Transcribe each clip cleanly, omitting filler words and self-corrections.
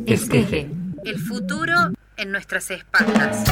Esqueje. El futuro en nuestras espaldas.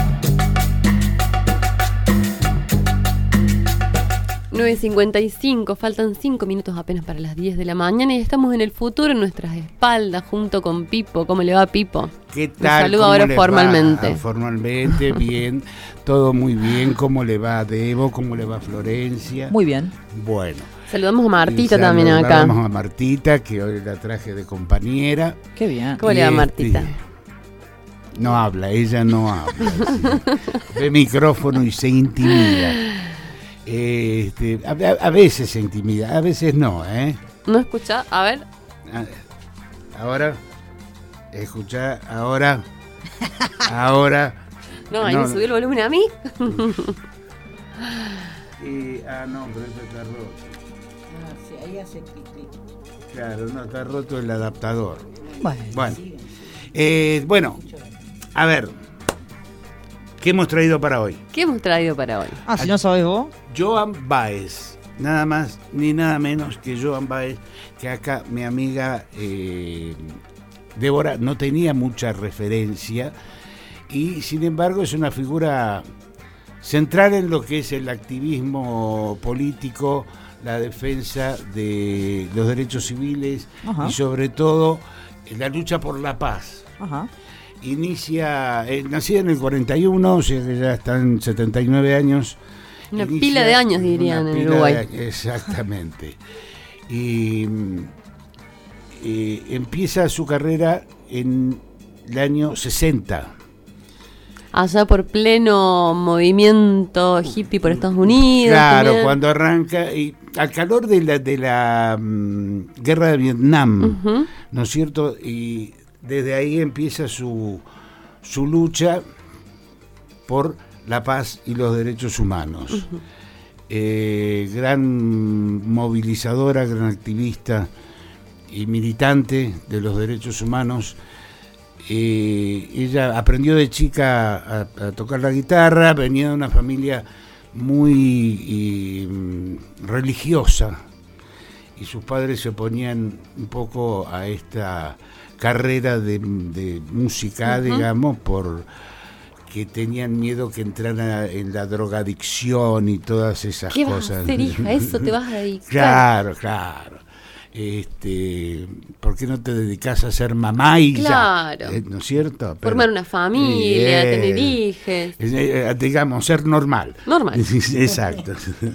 9:55, faltan 5 minutos apenas para las 10 de la mañana y estamos en el futuro en nuestras espaldas junto con Pipo. ¿Cómo le va, Pipo? ¿Qué tal? Me saludo ahora formalmente. Formalmente, bien, todo muy bien. ¿Cómo le va a Debo? ¿Cómo le va a Florencia? Muy bien. Bueno. Saludamos a Martita también acá. Saludamos a Martita, que hoy la traje de compañera. Qué bien. ¿Cómo le va, Martita? No habla, ella no habla. Sí. Ve micrófono y se intimida. A veces se intimida, a veces no, ¿eh? ¿No escucha? A ver. Ahora, escucha, ahora. No, ahí me subió el volumen a mí. No, pero esto está roto. Sí, ahí hace clic. Claro, no, está roto el adaptador. Bueno. Bueno, a ver. ¿Qué hemos traído para hoy? Si no sabés vos. Joan Baez, nada más ni nada menos que Joan Baez, que acá mi amiga Débora no tenía mucha referencia y sin embargo es una figura central en lo que es el activismo político, la defensa de los derechos civiles. Ajá. Y sobre todo la lucha por la paz. Ajá. Nacida en el 41, o sea que ya están 79 años. Una pila de años, dirían, en Uruguay. Exactamente. Y empieza su carrera en el año 60. Allá por pleno movimiento hippie por Estados Unidos. Claro, también. Cuando arranca, y al calor de la guerra de Vietnam, uh-huh. ¿No es cierto? Y desde ahí empieza su lucha por la paz y los derechos humanos. Uh-huh. Gran movilizadora, gran activista y militante de los derechos humanos. Ella aprendió de chica a tocar la guitarra, venía de una familia muy religiosa y sus padres se oponían un poco a esta carrera de música, uh-huh. digamos, porque tenían miedo que entrara en la drogadicción y todas esas ¿Qué cosas. ¿Qué vas a hacer, hija? ¿Eso te vas a dedicar? Claro. ¿Por qué no te dedicas a ser mamá y claro. ya? ¿No es cierto? Formar una familia, tener hijos. Digamos, ser normal. Normal. Exacto.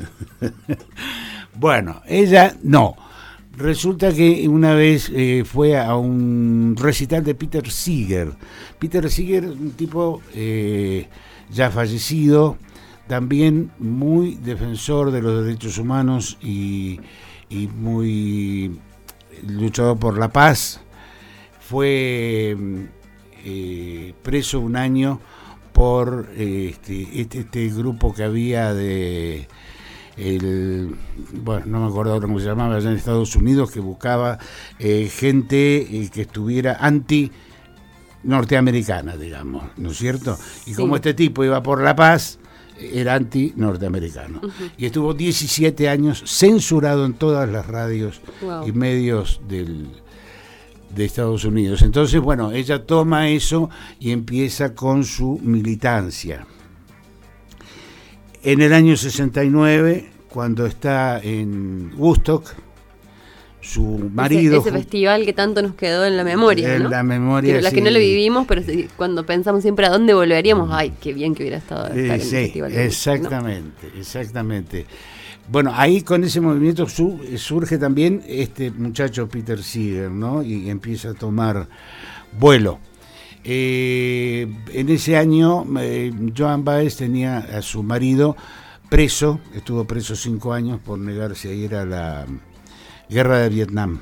Bueno, ella no. Resulta que una vez fue a un recital de Peter Seeger. Peter Seeger, un tipo ya fallecido, también muy defensor de los derechos humanos y muy luchador por la paz. Fue preso un año por este grupo que había de... no me acuerdo cómo se llamaba allá en Estados Unidos, que buscaba gente que estuviera anti-norteamericana, digamos, ¿no es cierto? Y como este tipo iba por la paz, era anti-norteamericano. Uh-huh. Y estuvo 17 años censurado en todas las radios y medios de Estados Unidos. Entonces, bueno, ella toma eso y empieza con su militancia. En el año 69, cuando está en Woodstock, su marido... Ese festival que tanto nos quedó en la memoria, ¿no? En la memoria, la sí. que no lo vivimos, pero cuando pensamos siempre a dónde volveríamos, ay, qué bien que hubiera estado estar en el festival. Exactamente. Bueno, ahí con ese movimiento surge también este muchacho Peter Seeger, ¿no? Y empieza a tomar vuelo. En ese año Joan Baez tenía a su marido preso, estuvo preso 5 años por negarse a ir a la guerra de Vietnam.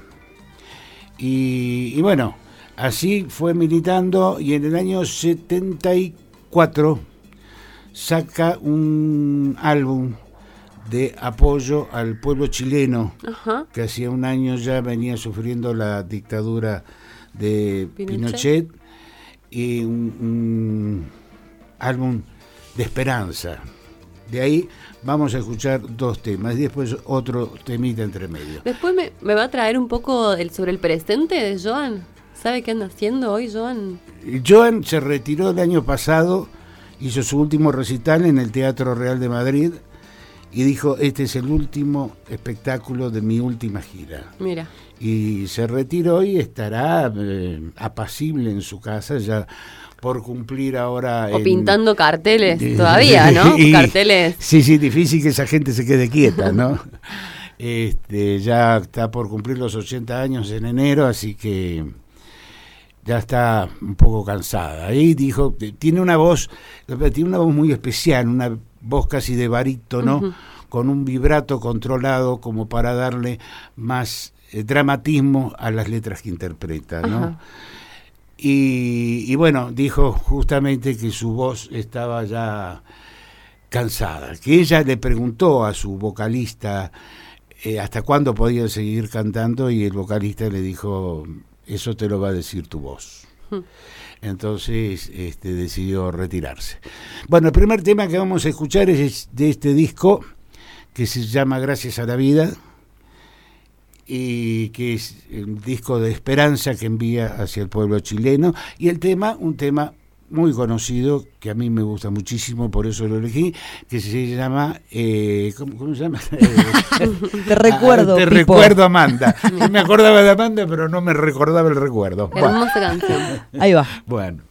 Y bueno, así fue militando y en el año 74 saca un álbum de apoyo al pueblo chileno, uh-huh. que hacía un año ya venía sufriendo la dictadura de Pinochet. Y un álbum de esperanza. De ahí vamos a escuchar 2 temas y después otro temita entre medio. Después me va a traer un poco sobre el presente de Joan. ¿Sabe qué anda haciendo hoy, Joan? Joan se retiró el año pasado, hizo su último recital en el Teatro Real de Madrid y dijo, este es el último espectáculo de mi última gira. Mira. Y se retiró y estará apacible en su casa ya por cumplir ahora... O pintando carteles todavía, ¿no? Carteles. Sí, difícil que esa gente se quede quieta, ¿no? Ya está por cumplir los 80 años en enero, así que ya está un poco cansada. Ahí dijo, tiene una voz muy especial, una voz casi de barítono, con un vibrato controlado como para darle más dramatismo a las letras que interpreta, ¿no? Ajá. Y bueno, dijo justamente que su voz estaba ya cansada, que ella le preguntó a su vocalista hasta cuándo podía seguir cantando y el vocalista le dijo, eso te lo va a decir tu voz. Entonces decidió retirarse. Bueno, el primer tema que vamos a escuchar es de este disco que se llama Gracias a la Vida y que es un disco de esperanza que envía hacia el pueblo chileno, y un tema muy conocido que a mí me gusta muchísimo, por eso lo elegí, que se llama ¿cómo se llama? Te recuerdo, Te recuerdo, Amanda. Me acordaba de Amanda, pero no me recordaba el recuerdo. Hermosa canción. Ahí va. Bueno.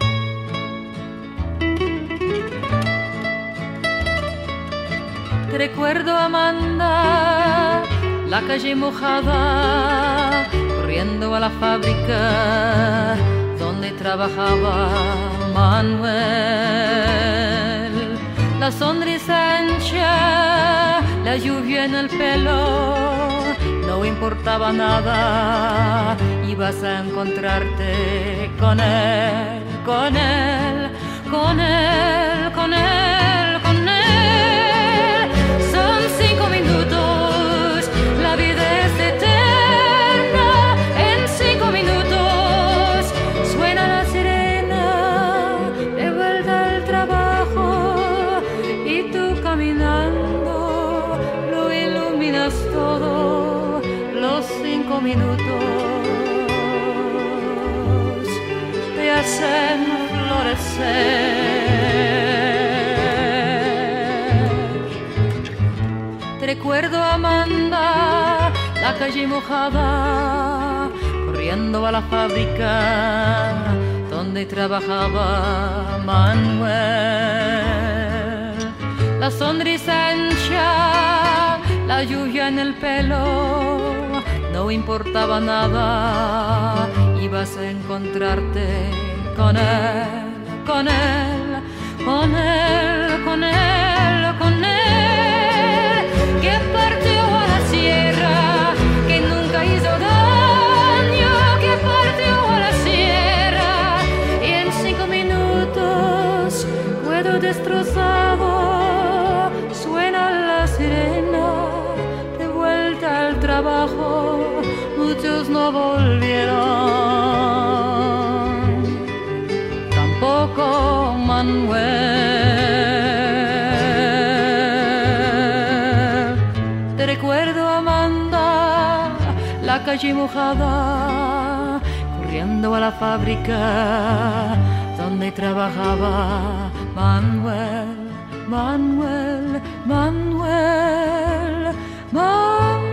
Te recuerdo, Amanda, la calle mojada, corriendo a la fábrica donde trabajaba Manuel. La sonrisa ancha, la lluvia en el pelo, no importaba nada, ibas a encontrarte con él, con él, con él, con él, con él. Son 5 minutos, la vida es eterna, en 5 minutos suena la sirena de vuelta al trabajo y tú caminando lo iluminas todo. Los 5 minutos te hacen florecer. Te recuerdo, Amanda, la calle mojada, corriendo a la fábrica donde trabajaba Manuel. La sonrisa ancha, la lluvia en el pelo, no importaba nada, ibas a encontrarte con él, con él, con él, con él, con él. Que partió a la sierra, que nunca hizo daño, que partió a la sierra y en 5 minutos quedó destrozado. Suena la sirena de vuelta al trabajo, muchos no volvieron, tampoco Manuel. Te recuerdo, Amanda, la calle mojada, corriendo a la fábrica donde trabajaba Manuel, Manuel, Manuel, Manuel.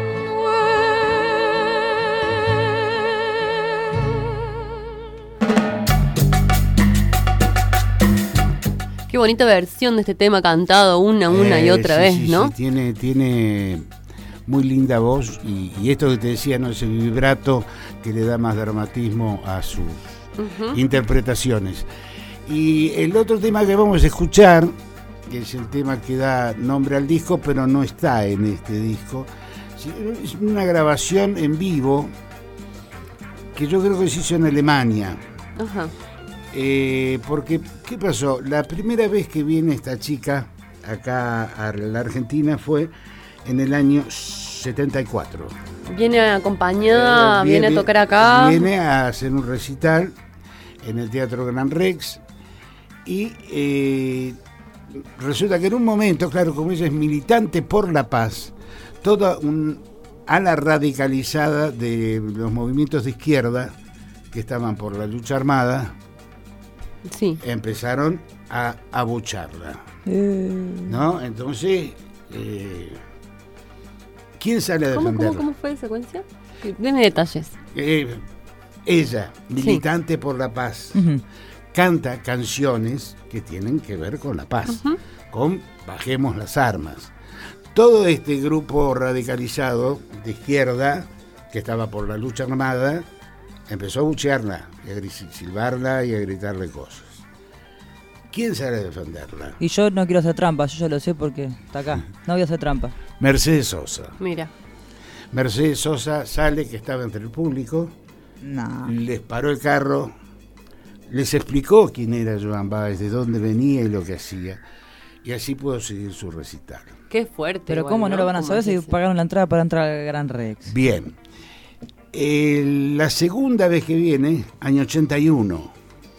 Qué bonita versión de este tema cantado una y otra vez, ¿no? Sí, tiene muy linda voz y esto que te decía, ¿no? Ese vibrato que le da más dramatismo a sus interpretaciones. Y el otro tema que vamos a escuchar, que es el tema que da nombre al disco, pero no está en este disco, es una grabación en vivo que yo creo que se hizo en Alemania. Ajá. Porque, ¿qué pasó? La primera vez que viene esta chica acá a la Argentina fue en el año 74. Viene acompañada, viene a tocar acá. Viene a hacer un recital en el Teatro Gran Rex y resulta que en un momento, claro, como ella es militante por la paz, toda un ala radicalizada de los movimientos de izquierda que estaban por la lucha armada Sí. empezaron a abucharla, ¿no? Entonces, ¿quién sale a defenderla? ¿Cómo fue la secuencia? Deme detalles. Ella, militante por la paz, canta canciones que tienen que ver con la paz, con Bajemos las armas. Todo este grupo radicalizado de izquierda que estaba por la lucha armada empezó a buchearla, y a silbarla y a gritarle cosas. ¿Quién sale a defenderla? Y yo no quiero hacer trampa, yo ya lo sé porque está acá. No voy a hacer trampa. Mercedes Sosa. Mira. Mercedes Sosa sale, que estaba entre el público, les paró el carro, les explicó quién era Joan Baez, de dónde venía y lo que hacía, y así pudo seguir su recital. Qué fuerte. Pero igual, ¿cómo no lo van a saber si pagaron la entrada para entrar al Gran Rex? Bien. La segunda vez que viene, año 81,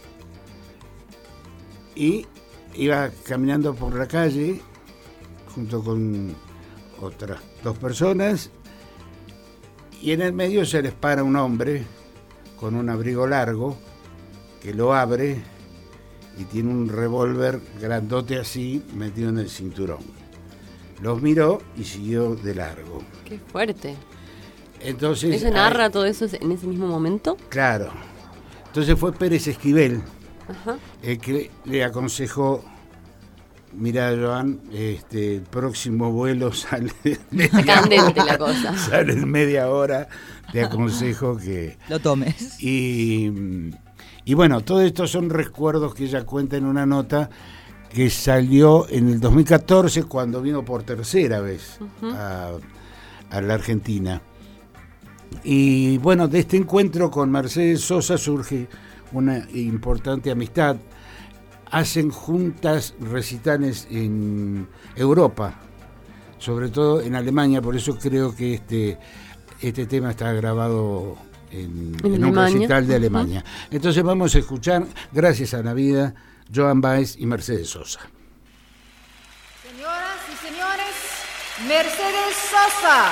y iba caminando por la calle junto con otras 2 personas, y en el medio se les para un hombre con un abrigo largo que lo abre y tiene un revólver grandote así metido en el cinturón. Los miró y siguió de largo. Qué fuerte. Entonces, ¿Ella narra todo eso en ese mismo momento? Claro. Entonces fue Pérez Esquivel el que le aconsejó: mirá, Joan, el próximo vuelo sale candente la cosa. Sale en media hora, te aconsejo que lo tomes. Y bueno, todo esto son recuerdos que ella cuenta en una nota que salió en el 2014 cuando vino por tercera vez a la Argentina. Y bueno, de este encuentro con Mercedes Sosa surge una importante amistad. Hacen juntas recitales en Europa, sobre todo en Alemania, por eso creo que este tema está grabado en un recital de Alemania. Entonces vamos a escuchar, gracias a la vida, Joan Baez y Mercedes Sosa. Señoras y señores, Mercedes Sosa.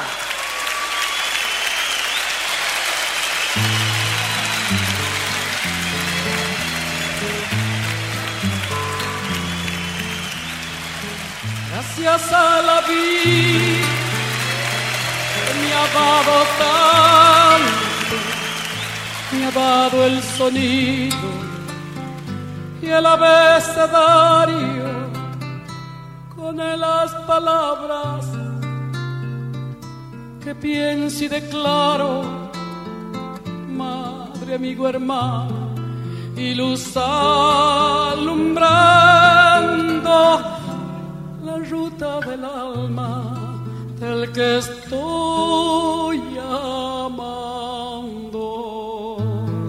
Gracias a la vida que me ha dado tanto, me ha dado el sonido y el abecedario con las palabras que pienso y declaro, madre, amigo, hermano, y luz alumbrando la ruta del alma del que estoy amando.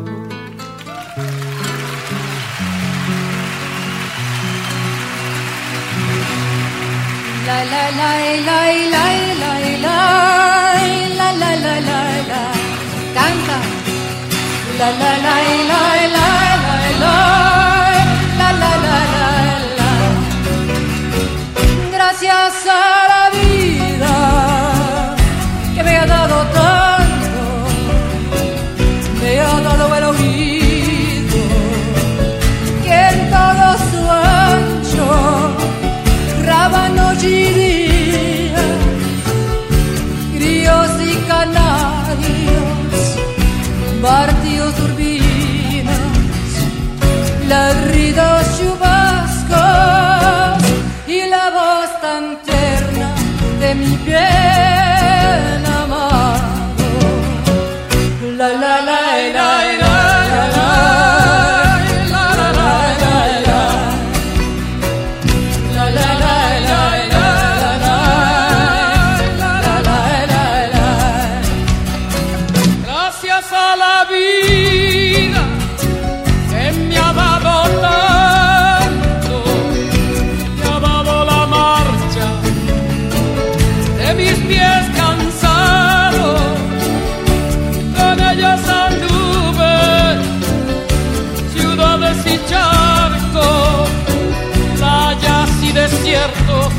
La la la la la la la la la la la la canta. La la la la la la la la la la. Gracias a la vida que me ha dado tanto, me ha dado el oído que en todo su ancho, rábano y día, grillos y canarios, partidos, turbinas, ladridos, chubascos y la voz tan tierna de mi bien amado. La la la la la la la la la la. La la la la la la la. Gracias a la vida que me ha dado tanto, me ha dado la marcha de mis pies cansados, con ellas anduve ciudades y charcos, playas y desiertos,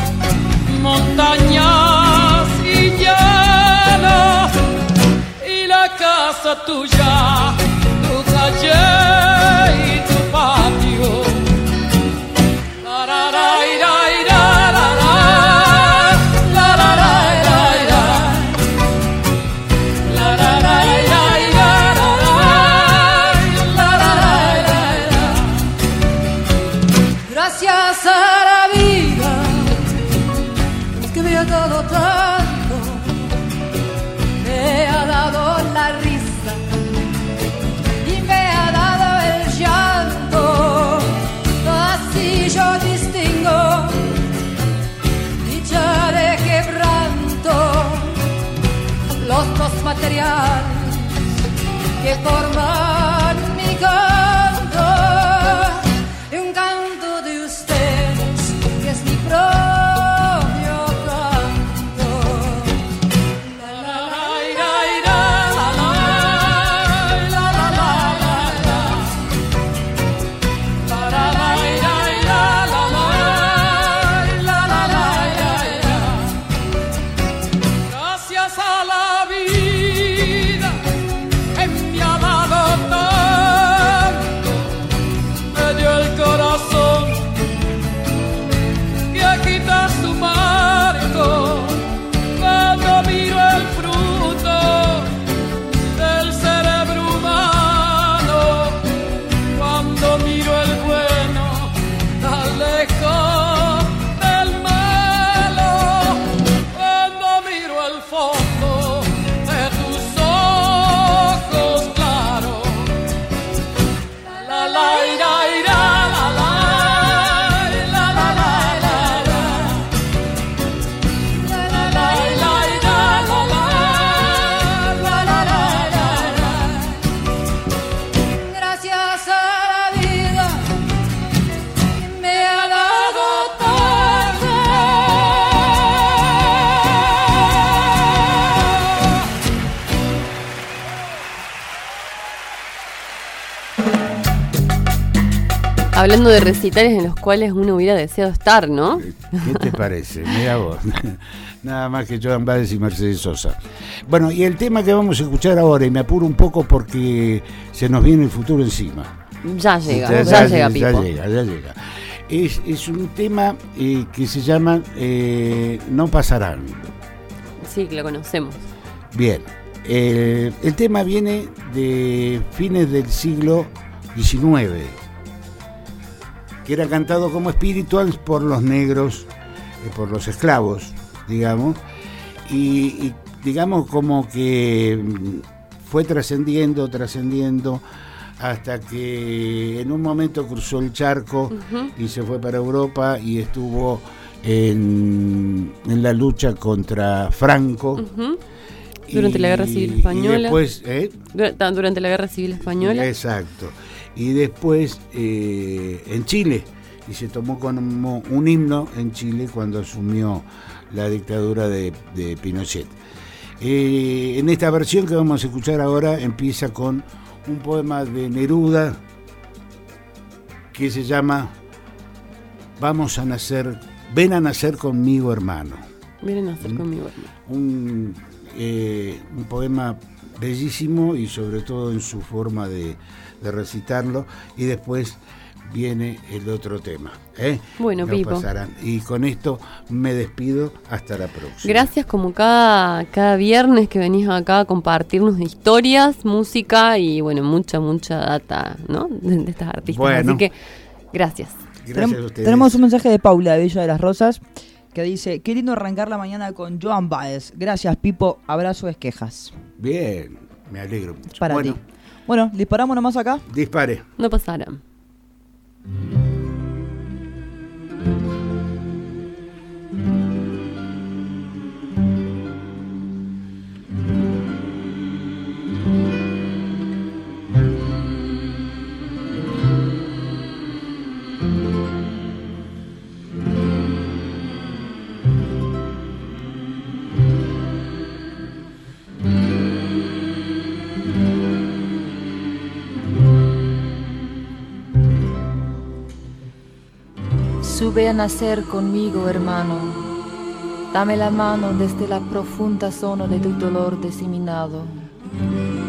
montañas y llanos, y la casa tuya, tu calle y tu patio. La la la la la la la la la la la la la la la. Gracias a la vida que me ha dado tanto, me ha dado la risa y me ha dado el llanto. Así yo distingo dicha de quebranto, los dos materiales que forman mi canto, y un canto de ustedes que es mi propio canto. La la la la la la la la la la la la la la la la. Gracias a la vida que me ha dado tanto, me dio el corazón que quita su marco. Cuando miro el fruto del cerebro humano, cuando miro el bueno tan lejos del malo, cuando miro el fondo de tus ojos claros. La la la la la la la la la la la. La la la la la la la la la. Gracias a la vida que me ha dado tanto. Hablando de recitales en los cuales uno hubiera deseado estar, ¿no? ¿Qué te parece? Mira vos. Nada más que Joan Baez y Mercedes Sosa. Bueno, y el tema que vamos a escuchar ahora, y me apuro un poco porque se nos viene el futuro encima. Ya llega, ya llega, Pipo. Ya llega. Es un tema que se llama No pasarán. Sí, que lo conocemos. Bien. El tema viene de fines del siglo XIX, que era cantado como espiritual por los negros, por los esclavos, digamos, y digamos como que fue trascendiendo hasta que en un momento cruzó el charco y se fue para Europa y estuvo en la lucha contra Franco. Durante la Guerra Civil Española. Y después, durante la Guerra Civil Española. Exacto. Y después en Chile, y se tomó como un himno en Chile cuando asumió la dictadura de Pinochet. En esta versión que vamos a escuchar ahora empieza con un poema de Neruda que se llama Ven a nacer conmigo, hermano. Ven a nacer conmigo, hermano. Un poema bellísimo y sobre todo en su forma de recitarlo, y después viene el otro tema. Bueno, no Pipo. Pasarán. Y con esto me despido hasta la próxima. Gracias como cada viernes que venís acá a compartirnos historias, música y bueno, mucha data, ¿no? De estas artistas. Bueno. Así que gracias. Gracias a ustedes. Tenemos un mensaje de Paula de Villa de las Rosas que dice: qué lindo arrancar la mañana con Joan Baez. Gracias, Pipo. Abrazo, Esquejas. Bien, me alegro mucho. Para ti. Bueno, disparamos nomás acá. Dispare. No pasarán. Sube a nacer conmigo, hermano. Dame la mano desde la profunda zona de tu dolor diseminado.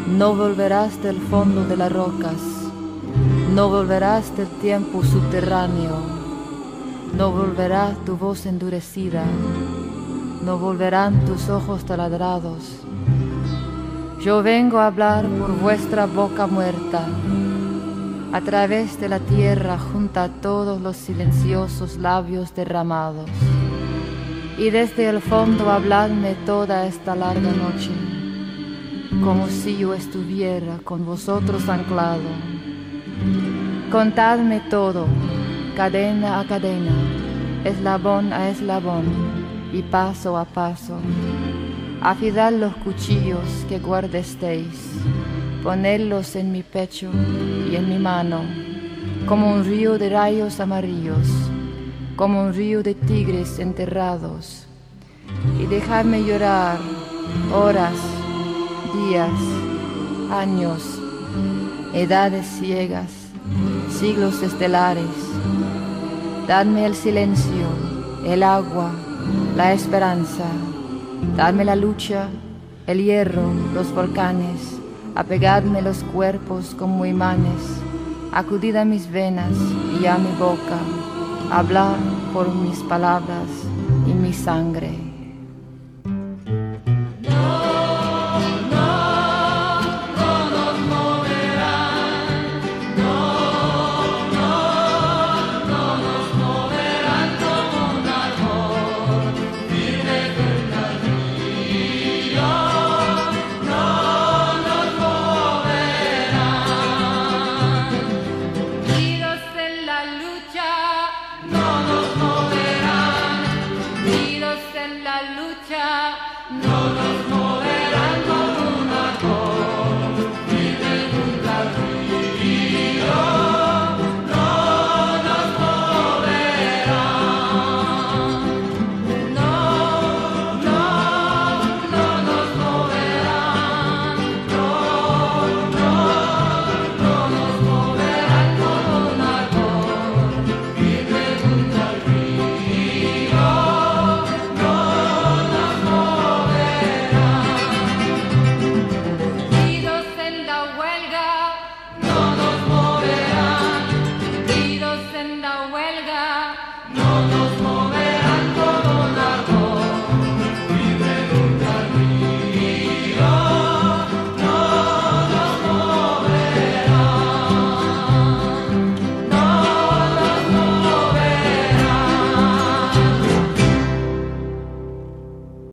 No volverás del fondo de las rocas, no volverás del tiempo subterráneo, no volverá tu voz endurecida, no volverán tus ojos taladrados. Yo vengo a hablar por vuestra boca muerta, a través de la tierra junto a todos los silenciosos labios derramados. Y desde el fondo habladme toda esta larga noche, como si yo estuviera con vosotros anclado. Contadme todo, cadena a cadena, eslabón a eslabón y paso a paso. Afilad los cuchillos que guardestéis, ponedlos en mi pecho y en mi mano, como un río de rayos amarillos, como un río de tigres enterrados, y dejadme llorar horas, días, años, edades ciegas, siglos estelares. Dadme el silencio, el agua, la esperanza, dadme la lucha, el hierro, los volcanes, apegadme los cuerpos como imanes, acudid a mis venas y a mi boca, hablar por mis palabras y mi sangre.